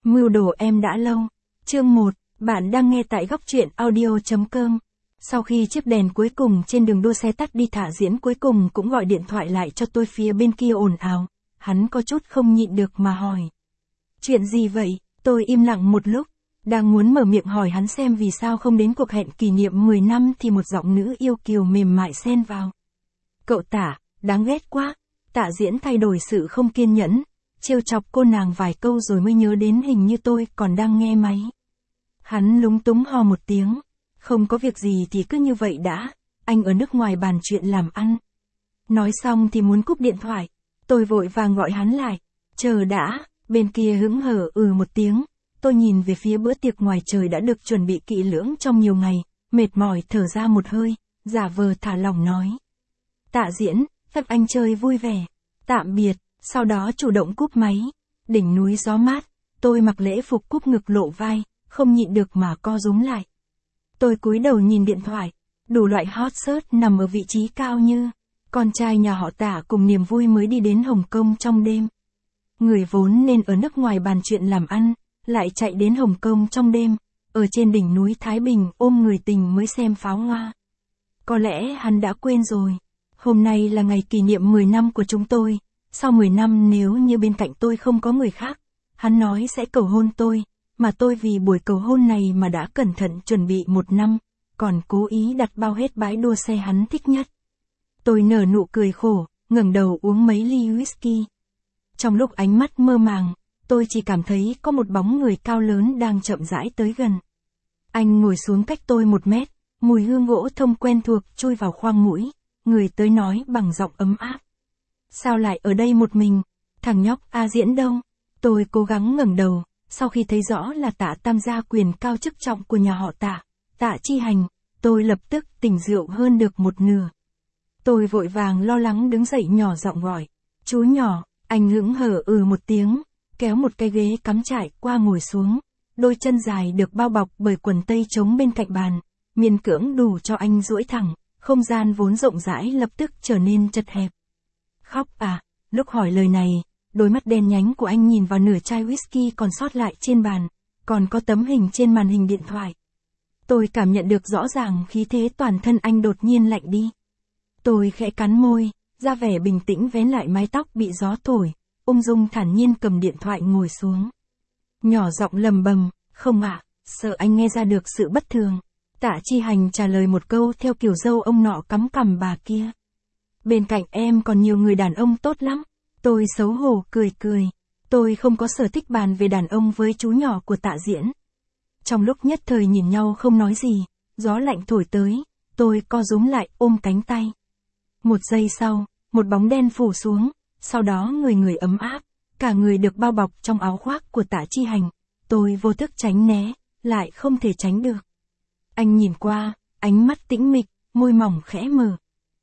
Mưu đồ em đã lâu. Chương 1, bạn đang nghe tại góc truyện audio.com. Sau khi chiếc đèn cuối cùng trên đường đua xe tắt đi, Tạ Diễn cuối cùng cũng gọi điện thoại lại cho tôi. Phía bên kia ồn ào, hắn có chút không nhịn được mà hỏi. Chuyện gì vậy? Tôi im lặng một lúc, đang muốn mở miệng hỏi hắn xem vì sao không đến cuộc hẹn kỷ niệm 10 năm thì một giọng nữ yêu kiều mềm mại xen vào. Cậu Tạ, đáng ghét quá. Tạ Diễn thay đổi sự không kiên nhẫn, trêu chọc cô nàng vài câu rồi mới nhớ đến hình như tôi còn đang nghe máy. Hắn lúng túng hò một tiếng. Không có việc gì thì cứ như vậy đã, anh ở nước ngoài bàn chuyện làm ăn. Nói xong thì muốn cúp điện thoại. Tôi vội vàng gọi hắn lại. Chờ đã, bên kia hững hờ một tiếng. Tôi nhìn về phía bữa tiệc ngoài trời đã được chuẩn bị kỹ lưỡng trong nhiều ngày, mệt mỏi thở ra một hơi, giả vờ thả lỏng nói. Tạ Diễn, phép anh chơi vui vẻ. Tạm biệt, sau đó chủ động cúp máy. Đỉnh núi gió mát, tôi mặc lễ phục cúp ngực lộ vai, không nhịn được mà co rúm lại. Tôi cúi đầu nhìn điện thoại, đủ loại hot search nằm ở vị trí cao như con trai nhà họ Tạ cùng niềm vui mới đi đến Hồng Kông trong đêm. Người vốn nên ở nước ngoài bàn chuyện làm ăn, lại chạy đến Hồng Kông trong đêm, ở trên đỉnh núi Thái Bình ôm người tình mới xem pháo hoa. Có lẽ hắn đã quên rồi, hôm nay là ngày kỷ niệm 10 năm của chúng tôi, sau 10 năm nếu như bên cạnh tôi không có người khác, hắn nói sẽ cầu hôn tôi. Mà tôi vì buổi cầu hôn này mà đã cẩn thận chuẩn bị 1 năm, còn cố ý đặt bao hết bãi đua xe hắn thích nhất. Tôi nở nụ cười khổ, ngẩng đầu uống mấy ly whisky. Trong lúc ánh mắt mơ màng, tôi chỉ cảm thấy có một bóng người cao lớn đang chậm rãi tới gần. Anh ngồi xuống cách tôi 1 mét, mùi hương gỗ thông quen thuộc chui vào khoang mũi, người tới nói bằng giọng ấm áp. Sao lại ở đây một mình? Thằng nhóc A Diễn đâu? Tôi cố gắng ngẩng đầu. Sau khi thấy rõ là Tạ Tam gia quyền cao chức trọng của nhà họ Tạ, Tạ Chi Hành, tôi lập tức tỉnh rượu hơn được một nửa. Tôi vội vàng lo lắng đứng dậy nhỏ giọng gọi. Chú nhỏ, anh hững hờ một tiếng, kéo một cái ghế cắm trại qua ngồi xuống. Đôi chân dài được bao bọc bởi quần tây trống bên cạnh bàn, miễn cưỡng đủ cho anh duỗi thẳng, không gian vốn rộng rãi lập tức trở nên chật hẹp. Khóc à? Lúc hỏi lời này, đôi mắt đen nhánh của anh nhìn vào nửa chai whisky còn sót lại trên bàn, còn có tấm hình trên màn hình điện thoại. Tôi cảm nhận được rõ ràng khí thế toàn thân anh đột nhiên lạnh đi. Tôi khẽ cắn môi, ra vẻ bình tĩnh vén lại mái tóc bị gió thổi, ung dung thản nhiên cầm điện thoại ngồi xuống. Nhỏ giọng lầm bầm, không ạ, sợ anh nghe ra được sự bất thường. Tạ Chi Hành trả lời một câu theo kiểu dâu ông nọ cắm cằm bà kia. Bên cạnh em còn nhiều người đàn ông tốt lắm. Tôi xấu hổ cười cười. Tôi không có sở thích bàn về đàn ông với chú nhỏ của Tạ Diễn. Trong lúc nhất thời nhìn nhau không nói gì, gió lạnh thổi tới, tôi co rúm lại ôm cánh tay. Một giây sau, một bóng đen phủ xuống, sau đó người ấm áp, cả người được bao bọc trong áo khoác của Tạ Chi Hành. Tôi vô thức tránh né, lại không thể tránh được. Anh nhìn qua, ánh mắt tĩnh mịch, môi mỏng khẽ mở.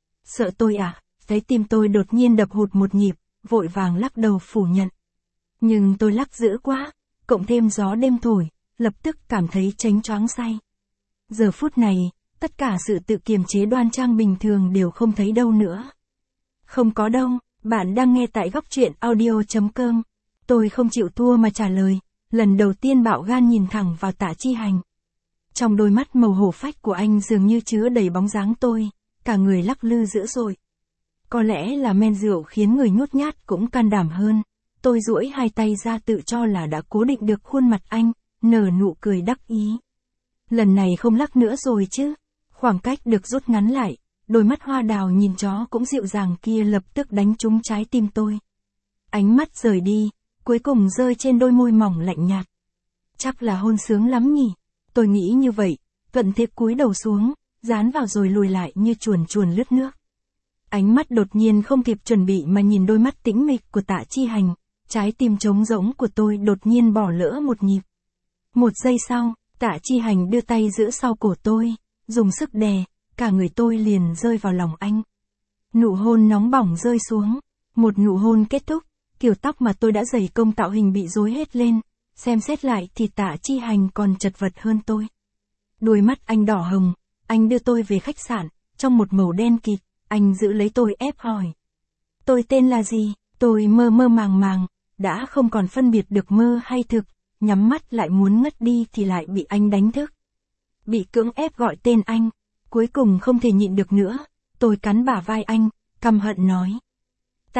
Sợ tôi à? Trái tim tôi đột nhiên đập hụt một nhịp, vội vàng lắc đầu phủ nhận. Nhưng tôi lắc dữ quá, cộng thêm gió đêm thổi, lập tức cảm thấy chánh choáng say. Giờ phút này, tất cả sự tự kiềm chế đoan trang bình thường đều không thấy đâu nữa. Không có đâu, bạn đang nghe tại góc truyện audio.com. Tôi không chịu thua mà trả lời, lần đầu tiên bạo gan nhìn thẳng vào Tạ Chi Hành. Trong đôi mắt màu hổ phách của anh dường như chứa đầy bóng dáng tôi, cả người lắc lư dữ dội. Có lẽ là men rượu khiến người nhút nhát cũng can đảm hơn. Tôi duỗi hai tay ra tự cho là đã cố định được khuôn mặt anh, nở nụ cười đắc ý. Lần này không lắc nữa rồi chứ. Khoảng cách được rút ngắn lại, đôi mắt hoa đào nhìn chó cũng dịu dàng kia lập tức đánh trúng trái tim tôi. Ánh mắt rời đi, cuối cùng rơi trên đôi môi mỏng lạnh nhạt. Chắc là hôn sướng lắm nhỉ. Tôi nghĩ như vậy, thuận thế cúi đầu xuống, dán vào rồi lùi lại như chuồn chuồn lướt nước. Ánh mắt đột nhiên không kịp chuẩn bị mà nhìn đôi mắt tĩnh mịch của Tạ Chi Hành, trái tim trống rỗng của tôi đột nhiên bỏ lỡ một nhịp. Một giây sau, Tạ Chi Hành đưa tay giữ sau cổ tôi, dùng sức đè, cả người tôi liền rơi vào lòng anh. Nụ hôn nóng bỏng rơi xuống, một nụ hôn kết thúc, kiểu tóc mà tôi đã dày công tạo hình bị rối hết lên, xem xét lại thì Tạ Chi Hành còn chật vật hơn tôi. Đôi mắt anh đỏ hồng, anh đưa tôi về khách sạn, trong một màu đen kịt. Anh giữ lấy tôi ép hỏi. Tôi tên là gì? Tôi mơ mơ màng màng, đã không còn phân biệt được mơ hay thực, nhắm mắt lại muốn ngất đi thì lại bị anh đánh thức. Bị cưỡng ép gọi tên anh, cuối cùng không thể nhịn được nữa, tôi cắn bả vai anh, căm hận nói. Tạ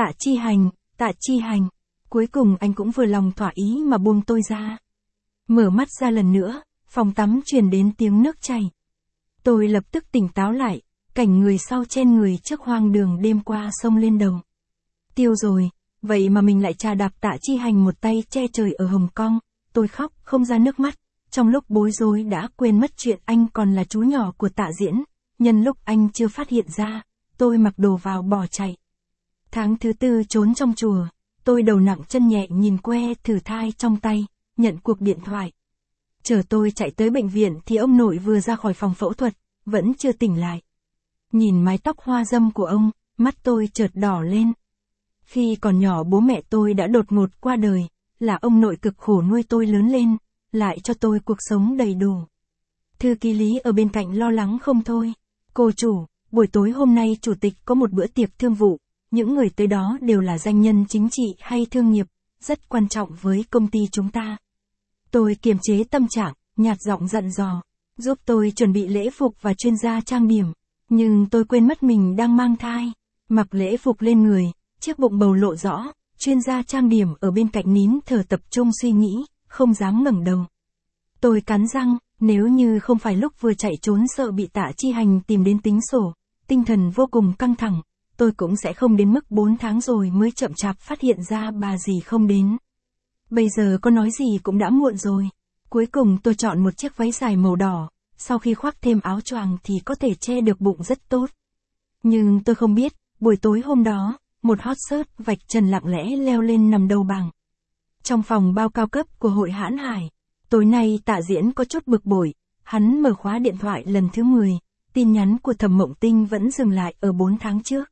Chi Hành, cuối cùng anh cũng vừa lòng thỏa ý mà buông tôi ra. Mở mắt ra lần nữa, phòng tắm truyền đến tiếng nước chảy. Tôi lập tức tỉnh táo lại, cảnh người sau chen người trước hoang đường đêm qua xông lên đầu. Tiêu rồi, vậy mà mình lại trà đạp Tạ Chi Hành một tay che trời ở Hồng Kông, tôi khóc không ra nước mắt, trong lúc bối rối đã quên mất chuyện anh còn là chú nhỏ của Tạ Diễn, nhân lúc anh chưa phát hiện ra, tôi mặc đồ vào bỏ chạy. Tháng thứ 4 trốn trong chùa, tôi đầu nặng chân nhẹ nhìn que thử thai trong tay, nhận cuộc điện thoại. Chờ tôi chạy tới bệnh viện thì ông nội vừa ra khỏi phòng phẫu thuật, vẫn chưa tỉnh lại. Nhìn mái tóc hoa dâm của ông, mắt tôi chợt đỏ lên. Khi còn nhỏ bố mẹ tôi đã đột ngột qua đời, là ông nội cực khổ nuôi tôi lớn lên, lại cho tôi cuộc sống đầy đủ. Thư ký Lý ở bên cạnh lo lắng không thôi. Cô chủ, buổi tối hôm nay chủ tịch có một bữa tiệc thương vụ, những người tới đó đều là danh nhân chính trị hay thương nghiệp, rất quan trọng với công ty chúng ta. Tôi kiềm chế tâm trạng, nhạt giọng dặn dò, giúp tôi chuẩn bị lễ phục và chuyên gia trang điểm. Nhưng tôi quên mất mình đang mang thai. Mặc lễ phục lên người, chiếc bụng bầu lộ rõ, chuyên gia trang điểm ở bên cạnh nín thở tập trung suy nghĩ, không dám ngẩng đầu. Tôi cắn răng, nếu như không phải lúc vừa chạy trốn sợ bị Tạ Chi Hành tìm đến tính sổ, tinh thần vô cùng căng thẳng, tôi cũng sẽ không đến mức 4 tháng rồi mới chậm chạp phát hiện ra bà dì không đến. Bây giờ có nói gì cũng đã muộn rồi. Cuối cùng tôi chọn một chiếc váy dài màu đỏ, sau khi khoác thêm áo choàng thì có thể che được bụng rất tốt. Nhưng tôi không biết, buổi tối hôm đó, một hot search vạch trần lặng lẽ leo lên nằm đầu bảng. Trong phòng bao cao cấp của Hội Hãn Hải, tối nay Tạ Diễn có chút bực bội, hắn mở khóa điện thoại lần thứ 10, tin nhắn của Thẩm Mộng Tinh vẫn dừng lại ở 4 tháng trước.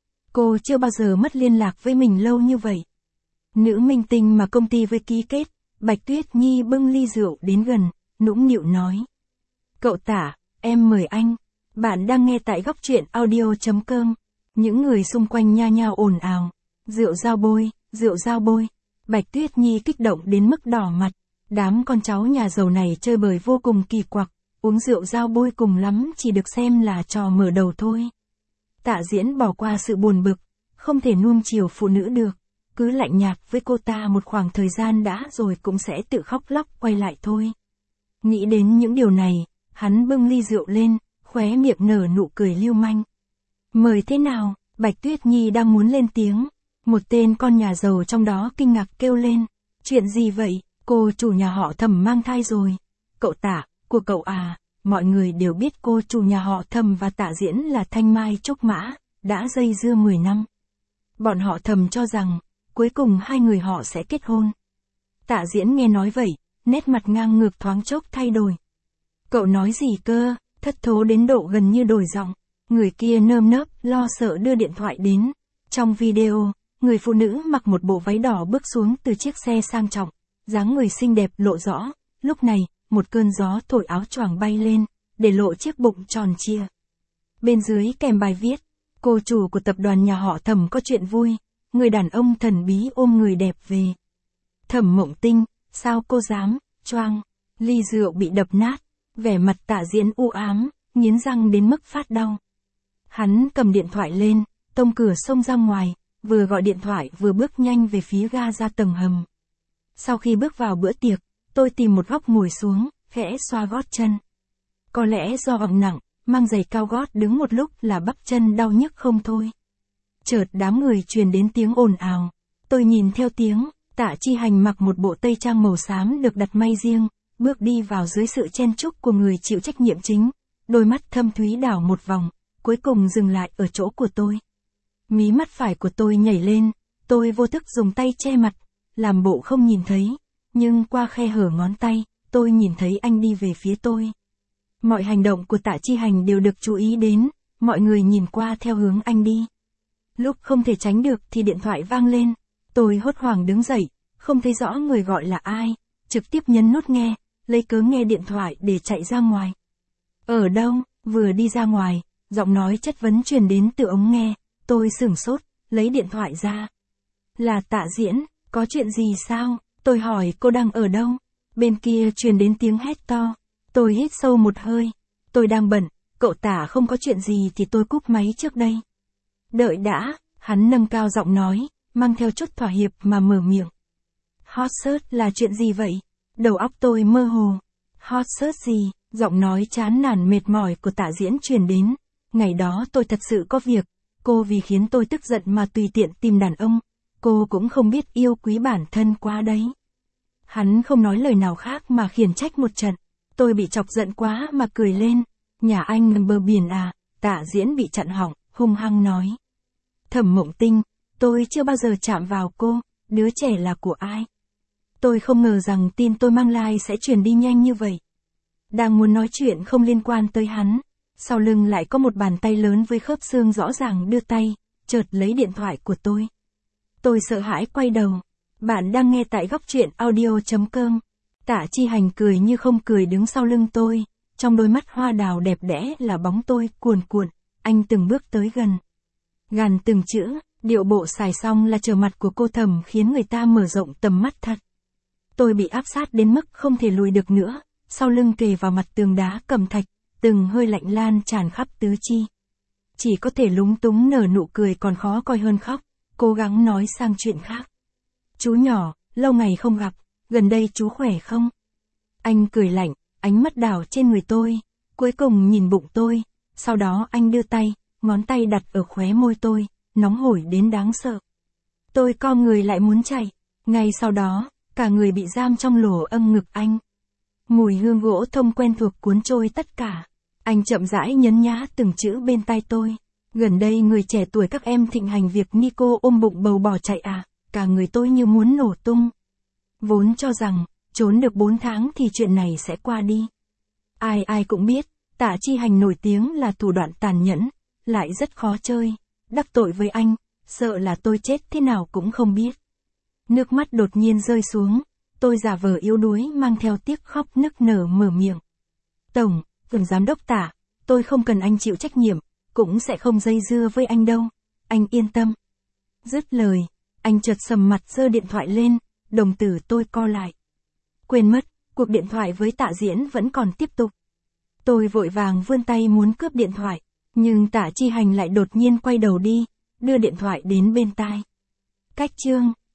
Cô chưa bao giờ mất liên lạc với mình lâu như vậy. Nữ minh tinh mà công ty với ký kết, Bạch Tuyết Nhi bưng ly rượu đến gần, nũng nịu nói. Cậu Tạ, em mời anh. Bạn đang nghe tại góc truyện audio.com. Những người xung quanh nha nhao ồn ào. Rượu giao bôi. Bạch Tuyết Nhi kích động đến mức đỏ mặt. Đám con cháu nhà giàu này chơi bời vô cùng kỳ quặc. Uống rượu giao bôi cùng lắm chỉ được xem là trò mở đầu thôi. Tạ Diễn bỏ qua sự buồn bực. Không thể nuông chiều phụ nữ được. Cứ lạnh nhạt với cô ta một khoảng thời gian đã rồi cũng sẽ tự khóc lóc quay lại thôi. Nghĩ đến những điều này, hắn bưng ly rượu lên, khóe miệng nở nụ cười lưu manh. Mời thế nào? Bạch Tuyết Nhi đang muốn lên tiếng. Một tên con nhà giàu trong đó kinh ngạc kêu lên. Chuyện gì vậy? Cô chủ nhà họ Thẩm mang thai rồi. Cậu Tạ, của cậu à, mọi người đều biết cô chủ nhà họ Thẩm và Tạ Diễn là thanh mai trúc mã, đã dây dưa 10 năm. Bọn họ Thẩm cho rằng, cuối cùng hai người họ sẽ kết hôn. Tạ Diễn nghe nói vậy, nét mặt ngang ngược thoáng chốc thay đổi. Cậu nói gì cơ? Thất thố đến độ gần như đổi giọng. Người kia nơm nớp, lo sợ đưa điện thoại đến. Trong video, người phụ nữ mặc một bộ váy đỏ bước xuống từ chiếc xe sang trọng, dáng người xinh đẹp lộ rõ. Lúc này, một cơn gió thổi áo choàng bay lên, để lộ chiếc bụng tròn trịa. Bên dưới kèm bài viết, cô chủ của tập đoàn nhà họ Thẩm có chuyện vui, người đàn ông thần bí ôm người đẹp về. Thẩm Mộng Tinh, sao cô dám? Choang, ly rượu bị đập nát, vẻ mặt Tạ Diễn u ám, nghiến răng đến mức phát đau. Hắn cầm điện thoại lên, tông cửa xông ra ngoài, vừa gọi điện thoại vừa bước nhanh về phía ga ra tầng hầm. Sau khi bước vào bữa tiệc, tôi tìm một góc ngồi xuống, khẽ xoa gót chân. Có lẽ do ỏng nặng, mang giày cao gót đứng một lúc là bắp chân đau nhức không thôi. Chợt đám người truyền đến tiếng ồn ào. Tôi nhìn theo tiếng, Tạ Chi Hành mặc một bộ tây trang màu xám được đặt may riêng, bước đi vào dưới sự chen chúc của người chịu trách nhiệm chính. Đôi mắt thâm thúy đảo một vòng, cuối cùng dừng lại ở chỗ của tôi. Mí mắt phải của tôi nhảy lên, tôi vô thức dùng tay che mặt, làm bộ không nhìn thấy, nhưng qua khe hở ngón tay, tôi nhìn thấy anh đi về phía tôi. Mọi hành động của Tạ Chi Hành đều được chú ý đến, mọi người nhìn qua theo hướng anh đi. Lúc không thể tránh được thì điện thoại vang lên, tôi hốt hoảng đứng dậy, không thấy rõ người gọi là ai, trực tiếp nhấn nút nghe, lấy cớ nghe điện thoại để chạy ra ngoài. Ở đâu? Vừa đi ra ngoài, giọng nói chất vấn truyền đến từ ống nghe, tôi sửng sốt, lấy điện thoại ra. Là Tạ Diễn, có chuyện gì sao? Tôi hỏi cô đang ở đâu? Bên kia truyền đến tiếng hét to. Tôi hít sâu một hơi. Tôi đang bận, cậu Tả không có chuyện gì thì tôi cúp máy trước đây. Đợi đã, hắn nâng cao giọng nói, mang theo chút thỏa hiệp mà mở miệng. Hot search là chuyện gì vậy? Đầu óc tôi mơ hồ. Hot search gì? Giọng nói chán nản mệt mỏi của Tạ Diễn truyền đến. Ngày đó tôi thật sự có việc. Cô vì khiến tôi tức giận mà tùy tiện tìm đàn ông. Cô cũng không biết yêu quý bản thân quá đấy. Hắn không nói lời nào khác mà khiển trách một trận. Tôi bị chọc giận quá mà cười lên. Nhà anh gần bờ biển à? Tạ Diễn bị chặn họng, hung hăng nói. Thẩm Mộng Tinh, tôi chưa bao giờ chạm vào cô. Đứa trẻ là của ai? Tôi không ngờ rằng tin tôi mang lai sẽ truyền đi nhanh như vậy. Đang muốn nói chuyện không liên quan tới hắn. Sau lưng lại có một bàn tay lớn với khớp xương rõ ràng đưa tay, chợt lấy điện thoại của tôi. Tôi sợ hãi quay đầu. Bạn đang nghe tại góc truyện audio.com. Tạ Chi Hành cười như không cười đứng sau lưng tôi. Trong đôi mắt hoa đào đẹp đẽ là bóng tôi cuồn cuộn. Anh từng bước tới gần. Gàn từng chữ, điệu bộ xài xong là trở mặt của cô Thẩm khiến người ta mở rộng tầm mắt thật. Tôi bị áp sát đến mức không thể lùi được nữa. Sau lưng kề vào mặt tường đá cẩm thạch, từng hơi lạnh lan tràn khắp tứ chi. Chỉ có thể lúng túng nở nụ cười còn khó coi hơn khóc, cố gắng nói sang chuyện khác. Chú nhỏ, lâu ngày không gặp, gần đây chú khỏe không? Anh cười lạnh, ánh mắt đảo trên người tôi, cuối cùng nhìn bụng tôi, sau đó anh đưa tay, ngón tay đặt ở khóe môi tôi, nóng hổi đến đáng sợ. Tôi co người lại muốn chạy, ngay sau đó, cả người bị giam trong lỗ âng ngực anh. Mùi hương gỗ thông quen thuộc cuốn trôi tất cả. Anh chậm rãi nhấn nhá từng chữ bên tai tôi. Gần đây người trẻ tuổi các em thịnh hành việc Nico ôm bụng bầu bỏ chạy à, cả người tôi như muốn nổ tung. Vốn cho rằng, trốn được 4 tháng thì chuyện này sẽ qua đi. Ai ai cũng biết, Tạ Chi Hành nổi tiếng là thủ đoạn tàn nhẫn, lại rất khó chơi. Đắc tội với anh, sợ là tôi chết thế nào cũng không biết. Nước mắt đột nhiên rơi xuống. Tôi giả vờ yếu đuối mang theo tiếc khóc nức nở mở miệng. Tổng giám đốc Tạ, tôi không cần anh chịu trách nhiệm, cũng sẽ không dây dưa với anh đâu. Anh yên tâm. Dứt lời, anh chợt sầm mặt giơ điện thoại lên, đồng tử tôi co lại. Quên mất, cuộc điện thoại với Tạ Diễn vẫn còn tiếp tục. Tôi vội vàng vươn tay muốn cướp điện thoại, nhưng Tạ Chi Hành lại đột nhiên quay đầu đi, đưa điện thoại đến bên tai. Cách chương